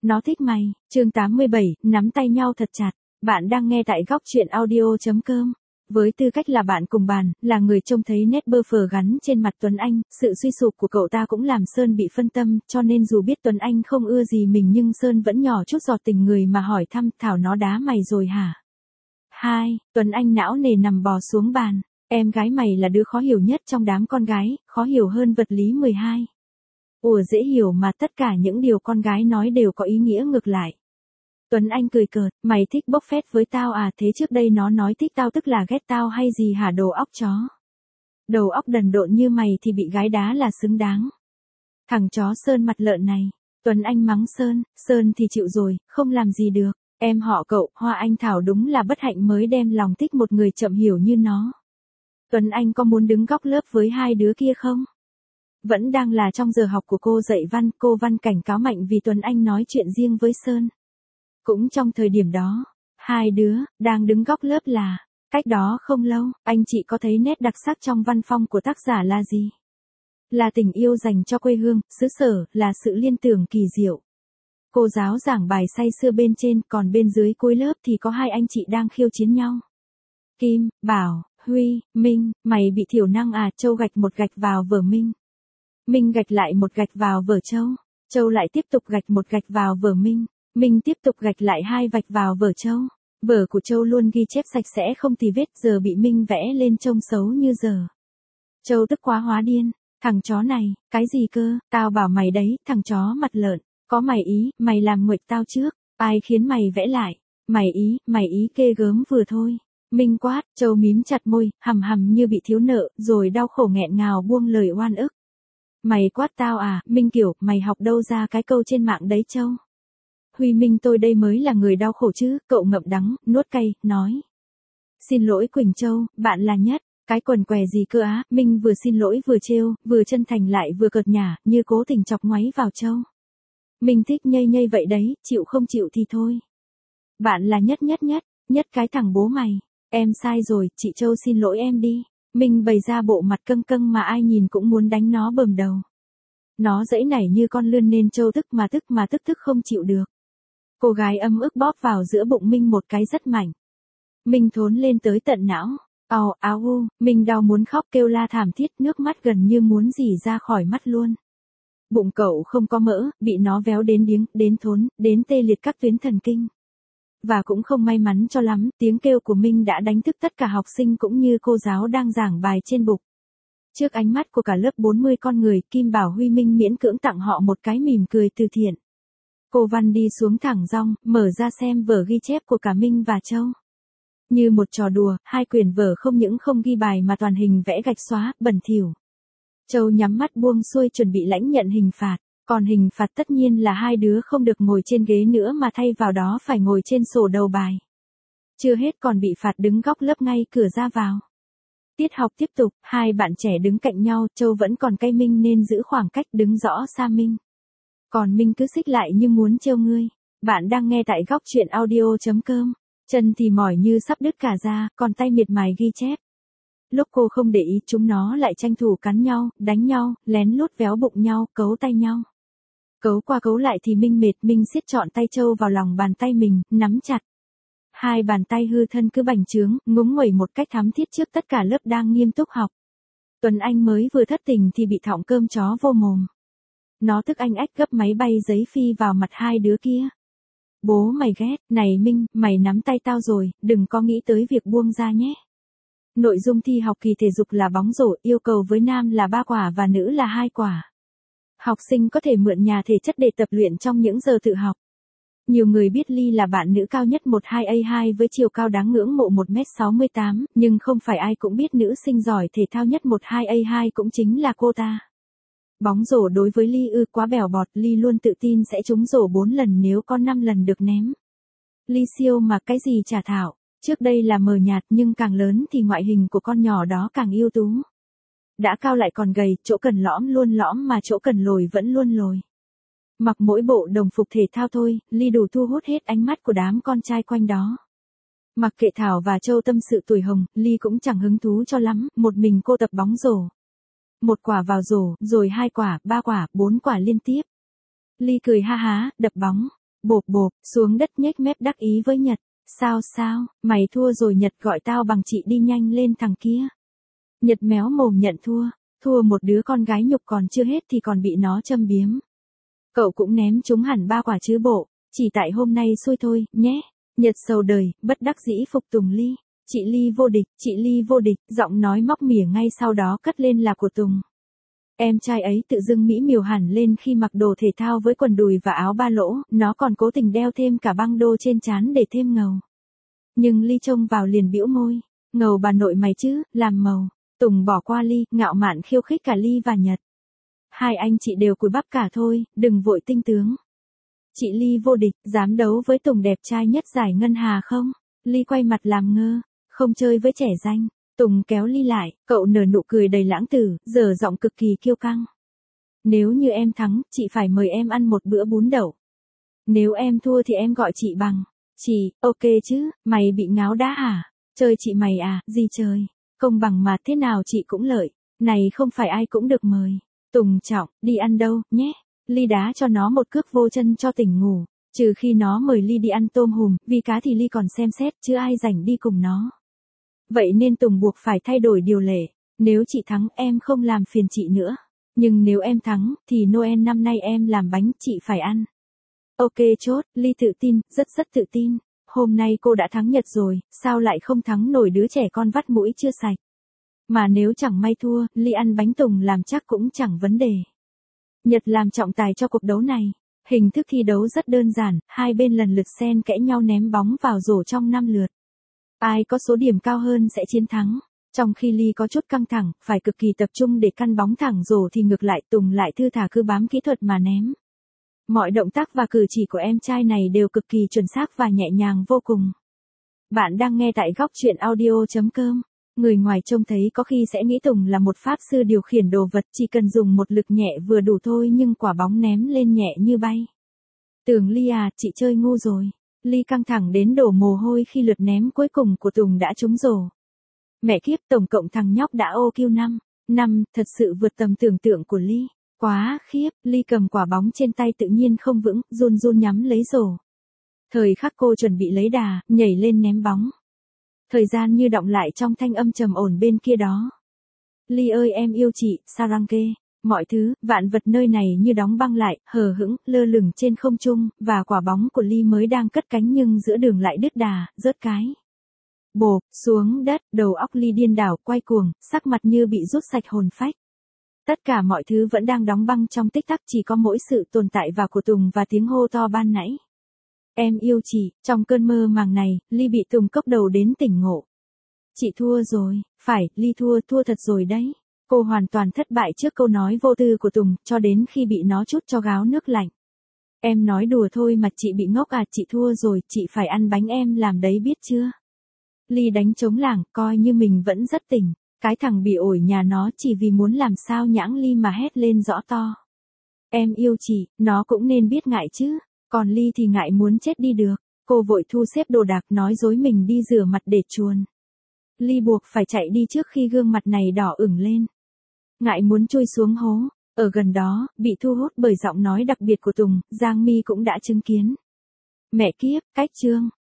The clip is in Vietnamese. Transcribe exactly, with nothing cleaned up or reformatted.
Nó thích mày, chương tám mươi bảy, nắm tay nhau thật chặt. Bạn đang nghe tại góc truyện audio.com. Với tư cách là bạn cùng bàn, là người trông thấy nét bơ phờ gắn trên mặt Tuấn Anh, sự suy sụp của cậu ta cũng làm Sơn bị phân tâm, cho nên dù biết Tuấn Anh không ưa gì mình nhưng Sơn vẫn nhỏ chút giọt tình người mà hỏi thăm, Thảo nó đá mày rồi hả? Hai, Tuấn Anh não nề nằm bò xuống bàn, em gái mày là đứa khó hiểu nhất trong đám con gái, khó hiểu hơn vật lý mười hai. Ủa dễ hiểu mà, tất cả những điều con gái nói đều có ý nghĩa ngược lại. Tuấn Anh cười cợt, mày thích bốc phét với tao à, thế trước đây nó nói thích tao tức là ghét tao hay gì hả đồ óc chó? Đầu óc đần độn như mày thì bị gái đá là xứng đáng. Thằng chó Sơn mặt lợn này. Tuấn Anh mắng Sơn, Sơn thì chịu rồi, không làm gì được. Em họ cậu, Hoa Anh Thảo đúng là bất hạnh mới đem lòng thích một người chậm hiểu như nó. Tuấn Anh có muốn đứng góc lớp với hai đứa kia không? Vẫn đang là trong giờ học của cô dạy văn, cô Văn cảnh cáo Mạnh vì Tuấn Anh nói chuyện riêng với Sơn. Cũng trong thời điểm đó, hai đứa, đang đứng góc lớp là, cách đó không lâu, anh chị có thấy nét đặc sắc trong văn phong của tác giả là gì? Là tình yêu dành cho quê hương, xứ sở, là sự liên tưởng kỳ diệu. Cô giáo giảng bài say sưa bên trên, còn bên dưới cuối lớp thì có hai anh chị đang khiêu chiến nhau. Kim, Bảo, Huy, Minh, mày bị thiểu năng à, Châu gạch một gạch vào vở Minh. Minh gạch lại một gạch vào vở Châu. Châu lại tiếp tục gạch một gạch vào vở Minh. Minh tiếp tục gạch lại hai vạch vào vở Châu. Vở của Châu luôn ghi chép sạch sẽ không tì vết, giờ bị Minh vẽ lên trông xấu như giờ. Châu tức quá hóa điên. Thằng chó này, cái gì cơ, tao bảo mày đấy, thằng chó mặt lợn. Có mày ý, mày làm nguệch tao trước. Ai khiến mày vẽ lại? Mày ý, mày ý ghê gớm vừa thôi. Minh quát, Châu mím chặt môi, hầm hầm như bị thiếu nợ, rồi đau khổ nghẹn ngào buông lời oan ức. Mày quát tao à, Minh kiểu, mày học đâu ra cái câu trên mạng đấy Châu? Huy Minh tôi đây mới là người đau khổ chứ, cậu ngậm đắng, nuốt cay, nói. Xin lỗi Quỳnh Châu, bạn là nhất, cái quần què gì cơ á, Minh vừa xin lỗi vừa trêu, vừa chân thành lại vừa cợt nhả, như cố tình chọc ngoáy vào Châu. Minh thích nhây nhây vậy đấy, chịu không chịu thì thôi. Bạn là nhất nhất nhất, nhất cái thằng bố mày, em sai rồi, chị Châu xin lỗi em đi. Minh bày ra bộ mặt căng căng mà ai nhìn cũng muốn đánh nó bầm đầu. Nó dãy nảy như con lươn nên Châu tức mà tức mà tức tức không chịu được. Cô gái ấm ức bóp vào giữa bụng Minh một cái rất mạnh. Minh thốn lên tới tận não. Ào áo u, Minh đau muốn khóc kêu la thảm thiết, nước mắt gần như muốn rỉ ra khỏi mắt luôn. Bụng cậu không có mỡ, bị nó véo đến điếng, đến thốn, đến tê liệt các tuyến thần kinh. Và cũng không may mắn cho lắm, tiếng kêu của Minh đã đánh thức tất cả học sinh cũng như cô giáo đang giảng bài trên bục. Trước ánh mắt của cả lớp bốn mươi con người, Kim Bảo Huy Minh miễn cưỡng tặng họ một cái mỉm cười từ thiện. Cô Văn đi xuống thẳng rong, mở ra xem vở ghi chép của cả Minh và Châu. Như một trò đùa, hai quyển vở không những không ghi bài mà toàn hình vẽ gạch xóa, bẩn thỉu. Châu nhắm mắt buông xuôi chuẩn bị lãnh nhận hình phạt. Còn hình phạt tất nhiên là hai đứa không được ngồi trên ghế nữa mà thay vào đó phải ngồi trên sổ đầu bài. Chưa hết còn bị phạt đứng góc lớp ngay cửa ra vào. Tiết học tiếp tục, hai bạn trẻ đứng cạnh nhau, Châu vẫn còn cay Minh nên giữ khoảng cách đứng rõ xa Minh. Còn Minh cứ xích lại như muốn trêu ngươi. Bạn đang nghe tại góc truyện audio.com. Chân thì mỏi như sắp đứt cả ra, còn tay miệt mài ghi chép. Lúc cô không để ý chúng nó lại tranh thủ cắn nhau, đánh nhau, lén lút véo bụng nhau, cấu tay nhau. Cấu qua cấu lại thì Minh mệt, Minh siết trọn tay Châu vào lòng bàn tay mình, nắm chặt. Hai bàn tay hư thân cứ bành trướng, ngúng nguẩy một cách thắm thiết trước tất cả lớp đang nghiêm túc học. Tuấn Anh mới vừa thất tình thì bị thọng cơm chó vô mồm. Nó tức anh ách gấp máy bay giấy phi vào mặt hai đứa kia. Bố mày ghét, này Minh, mày nắm tay tao rồi, đừng có nghĩ tới việc buông ra nhé. Nội dung thi học kỳ thể dục là bóng rổ, yêu cầu với nam là ba quả và nữ là hai quả. Học sinh có thể mượn nhà thể chất để tập luyện trong những giờ tự học. Nhiều người biết Ly là bạn nữ cao nhất một hai A hai với chiều cao đáng ngưỡng mộ một mét sáu mươi tám, nhưng không phải ai cũng biết nữ sinh giỏi thể thao nhất một hai A hai cũng chính là cô ta. Bóng rổ đối với Ly ư quá bèo bọt, Ly luôn tự tin sẽ trúng rổ bốn lần nếu có năm lần được ném. Ly siêu mà cái gì chả thạo, trước đây là mờ nhạt nhưng càng lớn thì ngoại hình của con nhỏ đó càng ưu tú. Đã cao lại còn gầy, chỗ cần lõm luôn lõm mà chỗ cần lồi vẫn luôn lồi. Mặc mỗi bộ đồng phục thể thao thôi, Ly đủ thu hút hết ánh mắt của đám con trai quanh đó. Mặc kệ Thảo và Châu tâm sự tuổi hồng, Ly cũng chẳng hứng thú cho lắm, một mình cô tập bóng rổ. Một quả vào rổ, rồi hai quả, ba quả, bốn quả liên tiếp. Ly cười ha há, đập bóng. Bộp bộp, xuống đất nhếch mép đắc ý với Nhật. Sao sao, mày thua rồi Nhật gọi tao bằng chị đi nhanh lên thằng kia. Nhật méo mồm nhận thua, thua một đứa con gái nhục còn chưa hết thì còn bị nó châm biếm. Cậu cũng ném chúng hẳn ba quả chứ bộ, chỉ tại hôm nay xui thôi, nhé. Nhật sầu đời, bất đắc dĩ phục tùng Ly. Chị Ly vô địch, chị Ly vô địch, giọng nói móc mỉa ngay sau đó cất lên là của Tùng. Em trai ấy tự dưng mỹ miều hẳn lên khi mặc đồ thể thao với quần đùi và áo ba lỗ, nó còn cố tình đeo thêm cả băng đô trên trán để thêm ngầu. Nhưng Ly trông vào liền bĩu môi, ngầu bà nội mày chứ, làm màu. Tùng bỏ qua Ly, ngạo mạn khiêu khích cả Ly và Nhật. Hai anh chị đều cùi bắp cả thôi, đừng vội tinh tướng. Chị Ly vô địch, dám đấu với Tùng đẹp trai nhất giải ngân hà không? Ly quay mặt làm ngơ, không chơi với trẻ danh. Tùng kéo Ly lại, cậu nở nụ cười đầy lãng tử, giờ giọng cực kỳ kiêu căng. Nếu như em thắng, chị phải mời em ăn một bữa bún đậu. Nếu em thua thì em gọi chị bằng. Chị, ok chứ, mày bị ngáo đá à? Chơi chị mày à, gì trời? Công bằng mà thế nào chị cũng lợi. Này không phải ai cũng được mời. Tùng trọng, đi ăn đâu, nhé. Ly đá cho nó một cước vô chân cho tỉnh ngủ. Trừ khi nó mời Ly đi ăn tôm hùm, vì cá thì Ly còn xem xét chứ ai rảnh đi cùng nó. Vậy nên Tùng buộc phải thay đổi điều lệ. Nếu chị thắng em không làm phiền chị nữa. Nhưng nếu em thắng, thì Noel năm nay em làm bánh chị phải ăn. Ok chốt, Ly tự tin, rất rất tự tin. Hôm nay cô đã thắng Nhật rồi, sao lại không thắng nổi đứa trẻ con vắt mũi chưa sạch. Mà nếu chẳng may thua, Ly ăn bánh Tùng làm chắc cũng chẳng vấn đề. Nhật làm trọng tài cho cuộc đấu này. Hình thức thi đấu rất đơn giản, hai bên lần lượt xen kẽ nhau ném bóng vào rổ trong năm lượt. Ai có số điểm cao hơn sẽ chiến thắng. Trong khi Ly có chút căng thẳng, phải cực kỳ tập trung để căn bóng thẳng rổ thì ngược lại Tùng lại thư thả cứ bám kỹ thuật mà ném. Mọi động tác và cử chỉ của em trai này đều cực kỳ chuẩn xác và nhẹ nhàng vô cùng. Bạn đang nghe tại góc truyện audio chấm com. Người ngoài trông thấy có khi sẽ nghĩ Tùng là một pháp sư điều khiển đồ vật chỉ cần dùng một lực nhẹ vừa đủ thôi nhưng quả bóng ném lên nhẹ như bay. Tưởng Ly à, chị chơi ngu rồi. Ly căng thẳng đến đổ mồ hôi khi lượt ném cuối cùng của Tùng đã trúng rổ. Mẹ kiếp, tổng cộng thằng nhóc đã ô kiu năm. Năm, thật sự vượt tầm tưởng tượng của Ly. Quá khiếp, Ly cầm quả bóng trên tay tự nhiên không vững, run run nhắm lấy rổ. Thời khắc cô chuẩn bị lấy đà, nhảy lên ném bóng. Thời gian như đọng lại trong thanh âm trầm ổn bên kia đó. Ly ơi em yêu chị, Sarange. Mọi thứ, vạn vật nơi này như đóng băng lại, hờ hững, lơ lửng trên không trung, và quả bóng của Ly mới đang cất cánh nhưng giữa đường lại đứt đà, rớt cái. Bộp, xuống đất, đầu óc Ly điên đảo, quay cuồng, sắc mặt như bị rút sạch hồn phách. Tất cả mọi thứ vẫn đang đóng băng trong tích tắc, chỉ có mỗi sự tồn tại và của Tùng và tiếng hô to ban nãy. Em yêu chị, trong cơn mơ màng này, Ly bị Tùng cốc đầu đến tỉnh ngộ. Chị thua rồi, phải, Ly thua, thua thật rồi đấy. Cô hoàn toàn thất bại trước câu nói vô tư của Tùng, cho đến khi bị nó trút cho gáo nước lạnh. Em nói đùa thôi mà chị bị ngốc à, chị thua rồi, chị phải ăn bánh em làm đấy biết chưa? Ly đánh trống lảng, coi như mình vẫn rất tỉnh. Cái thằng bị ổi nhà nó chỉ vì muốn làm sao nhãng Ly mà hét lên rõ to. Em yêu chị, nó cũng nên biết ngại chứ. Còn Ly thì ngại muốn chết đi được. Cô vội thu xếp đồ đạc nói dối mình đi rửa mặt để chuồn. Ly buộc phải chạy đi trước khi gương mặt này đỏ ửng lên. Ngại muốn chui xuống hố. Ở gần đó, bị thu hút bởi giọng nói đặc biệt của Tùng, Giang Mi cũng đã chứng kiến. Mẹ kiếp, cách chương.